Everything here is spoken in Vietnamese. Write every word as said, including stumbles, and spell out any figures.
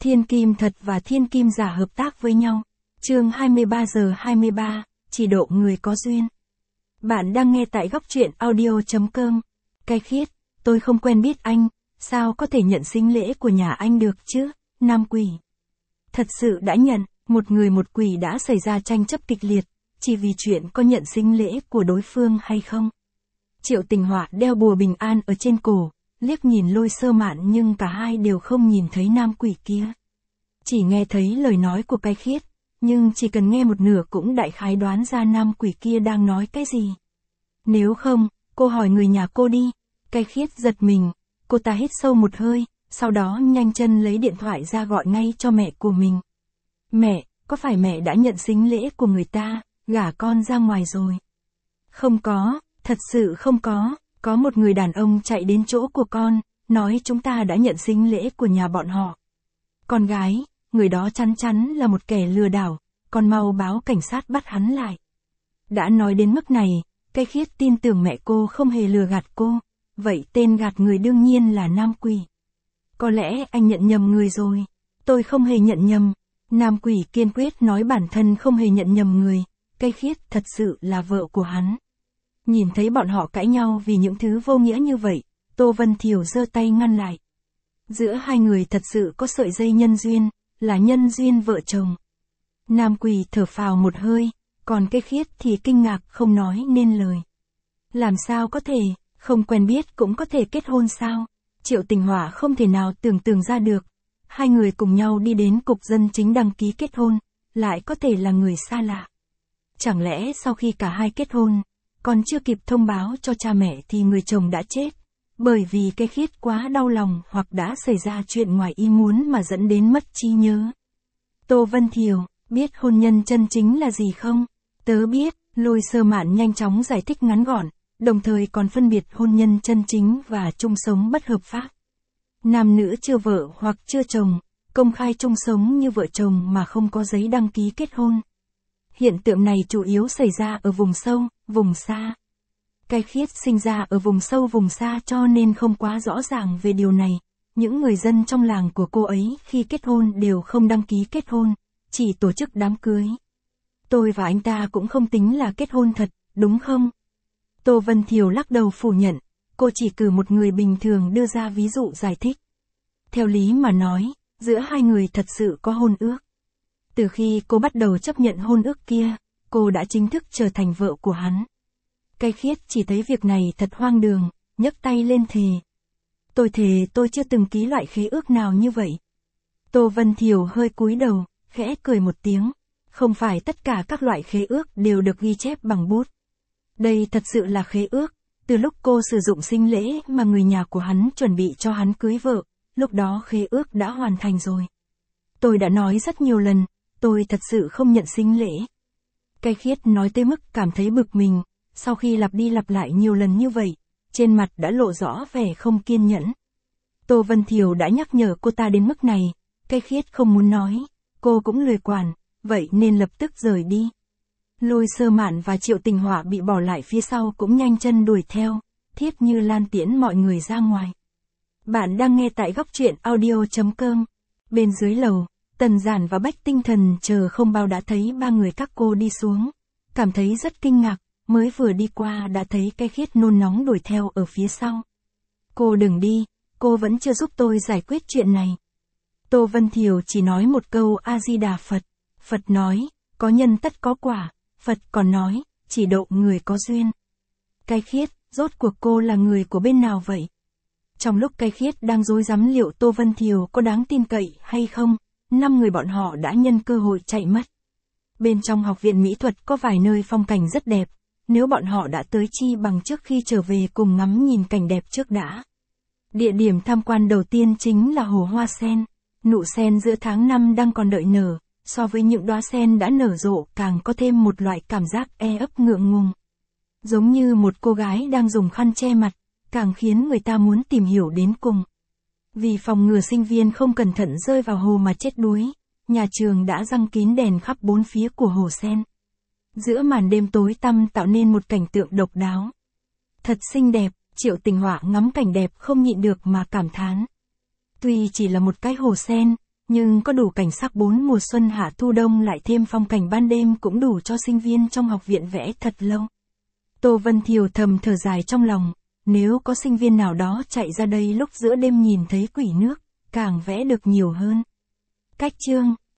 Thiên kim thật và thiên kim giả hợp tác với nhau. Chương hai mươi ba giờ hai mươi ba, chỉ độ người có duyên. Bạn đang nghe tại góc truyện audio chấm com. Cai Khiết, tôi không quen biết anh, sao có thể nhận sinh lễ của nhà anh được chứ? Nam quỷ. Thật sự đã nhận, một người một quỷ đã xảy ra tranh chấp kịch liệt, chỉ vì chuyện có nhận sinh lễ của đối phương hay không. Triệu Tình Họa đeo bùa bình an ở trên cổ, liếc nhìn Lôi Sơ Mạn nhưng cả hai đều không nhìn thấy nam quỷ kia. Chỉ nghe thấy lời nói của Cai Khiết, nhưng chỉ cần nghe một nửa cũng đại khái đoán ra nam quỷ kia đang nói cái gì. Nếu không, cô hỏi người nhà cô đi. Cai Khiết giật mình, cô ta hít sâu một hơi, sau đó nhanh chân lấy điện thoại ra gọi ngay cho mẹ của mình. Mẹ, có phải mẹ đã nhận sinh lễ của người ta, gả con ra ngoài rồi? Không có, thật sự không có, có một người đàn ông chạy đến chỗ của con, nói chúng ta đã nhận sinh lễ của nhà bọn họ. Con gái, người đó chắn chắn là một kẻ lừa đảo, con mau báo cảnh sát bắt hắn lại. Đã nói đến mức này, Cai Khiết tin tưởng mẹ cô không hề lừa gạt cô, vậy tên gạt người đương nhiên là nam quỷ. Có lẽ anh nhận nhầm người rồi. Tôi không hề nhận nhầm. Nam quỷ kiên quyết nói bản thân không hề nhận nhầm người, Cai Khiết thật sự là vợ của hắn. Nhìn thấy bọn họ cãi nhau vì những thứ vô nghĩa như vậy, Tô Vân Thiều giơ tay ngăn lại. Giữa hai người thật sự có sợi dây nhân duyên, là nhân duyên vợ chồng. Nam quỷ thở phào một hơi, còn Cai Khiết thì kinh ngạc không nói nên lời. Làm sao có thể, không quen biết cũng có thể kết hôn sao? Triệu Tình Họa không thể nào tưởng tượng ra được. Hai người cùng nhau đi đến cục dân chính đăng ký kết hôn, lại có thể là người xa lạ. Chẳng lẽ sau khi cả hai kết hôn, còn chưa kịp thông báo cho cha mẹ thì người chồng đã chết, bởi vì Cai Khiết quá đau lòng hoặc đã xảy ra chuyện ngoài ý muốn mà dẫn đến mất trí nhớ. Tô Vân Thiều, biết hôn nhân chân chính là gì không? Tớ biết, Lôi Sơ Mạn nhanh chóng giải thích ngắn gọn, đồng thời còn phân biệt hôn nhân chân chính và chung sống bất hợp pháp. Nam nữ chưa vợ hoặc chưa chồng, công khai chung sống như vợ chồng mà không có giấy đăng ký kết hôn. Hiện tượng này chủ yếu xảy ra ở vùng sâu, vùng xa. Cai Khiết sinh ra ở vùng sâu vùng xa cho nên không quá rõ ràng về điều này. Những người dân trong làng của cô ấy khi kết hôn đều không đăng ký kết hôn, chỉ tổ chức đám cưới. Tôi và anh ta cũng không tính là kết hôn thật, đúng không? Tô Vân Thiều lắc đầu phủ nhận, cô chỉ cử một người bình thường đưa ra ví dụ giải thích. Theo lý mà nói, giữa hai người thật sự có hôn ước. Từ khi cô bắt đầu chấp nhận hôn ước kia, cô đã chính thức trở thành vợ của hắn. Cai Khiết chỉ thấy việc này thật hoang đường, nhấc tay lên thề. Tôi thề tôi chưa từng ký loại khế ước nào như vậy. Tô Vân Thiều hơi cúi đầu, khẽ cười một tiếng. Không phải tất cả các loại khế ước đều được ghi chép bằng bút. Đây thật sự là khế ước, từ lúc cô sử dụng sinh lễ mà người nhà của hắn chuẩn bị cho hắn cưới vợ, lúc đó khế ước đã hoàn thành rồi. Tôi đã nói rất nhiều lần, tôi thật sự không nhận sinh lễ. Cai Khiết nói tới mức cảm thấy bực mình, sau khi lặp đi lặp lại nhiều lần như vậy, trên mặt đã lộ rõ vẻ không kiên nhẫn. Tô Vân Thiều đã nhắc nhở cô ta đến mức này, Cai Khiết không muốn nói, cô cũng lười quản, vậy nên lập tức rời đi. Lôi Sơ Mạn và Triệu Tình Họa bị bỏ lại phía sau cũng nhanh chân đuổi theo, Thiết Như Lan tiễn mọi người ra ngoài. Bạn đang nghe tại góc truyện audio chấm com. Bên dưới lầu, Tần Giản và Bách Tinh Thần chờ không bao đã thấy ba người các cô đi xuống. Cảm thấy rất kinh ngạc, mới vừa đi qua đã thấy Cai Khiết nôn nóng đuổi theo ở phía sau. Cô đừng đi, cô vẫn chưa giúp tôi giải quyết chuyện này. Tô Vân Thiều chỉ nói một câu A-di-đà Phật. Phật nói, có nhân tất có quả. Phật còn nói, chỉ độ người có duyên. Cai Khiết, rốt cuộc cô là người của bên nào vậy? Trong lúc Cai Khiết đang rối rắm liệu Tô Vân Thiều có đáng tin cậy hay không, năm người bọn họ đã nhân cơ hội chạy mất. Bên trong học viện mỹ thuật có vài nơi phong cảnh rất đẹp, nếu bọn họ đã tới chi bằng trước khi trở về cùng ngắm nhìn cảnh đẹp trước đã. Địa điểm tham quan đầu tiên chính là hồ hoa sen. Nụ sen giữa tháng năm đang còn đợi nở, so với những đóa sen đã nở rộ càng có thêm một loại cảm giác e ấp ngượng ngùng. Giống như một cô gái đang dùng khăn che mặt, càng khiến người ta muốn tìm hiểu đến cùng. Vì phòng ngừa sinh viên không cẩn thận rơi vào hồ mà chết đuối, nhà trường đã giăng kín đèn khắp bốn phía của hồ sen. Giữa màn đêm tối tăm tạo nên một cảnh tượng độc đáo. Thật xinh đẹp, Triệu Tình Họa ngắm cảnh đẹp không nhịn được mà cảm thán. Tuy chỉ là một cái hồ sen, Nhưng có đủ cảnh sắc bốn mùa xuân hạ thu đông lại thêm phong cảnh ban đêm cũng đủ cho sinh viên trong học viện vẽ thật lâu. Tô Vân Thiều thầm thở dài trong lòng, nếu có sinh viên nào đó chạy ra đây lúc giữa đêm nhìn thấy quỷ nước, càng vẽ được nhiều hơn. Cách chương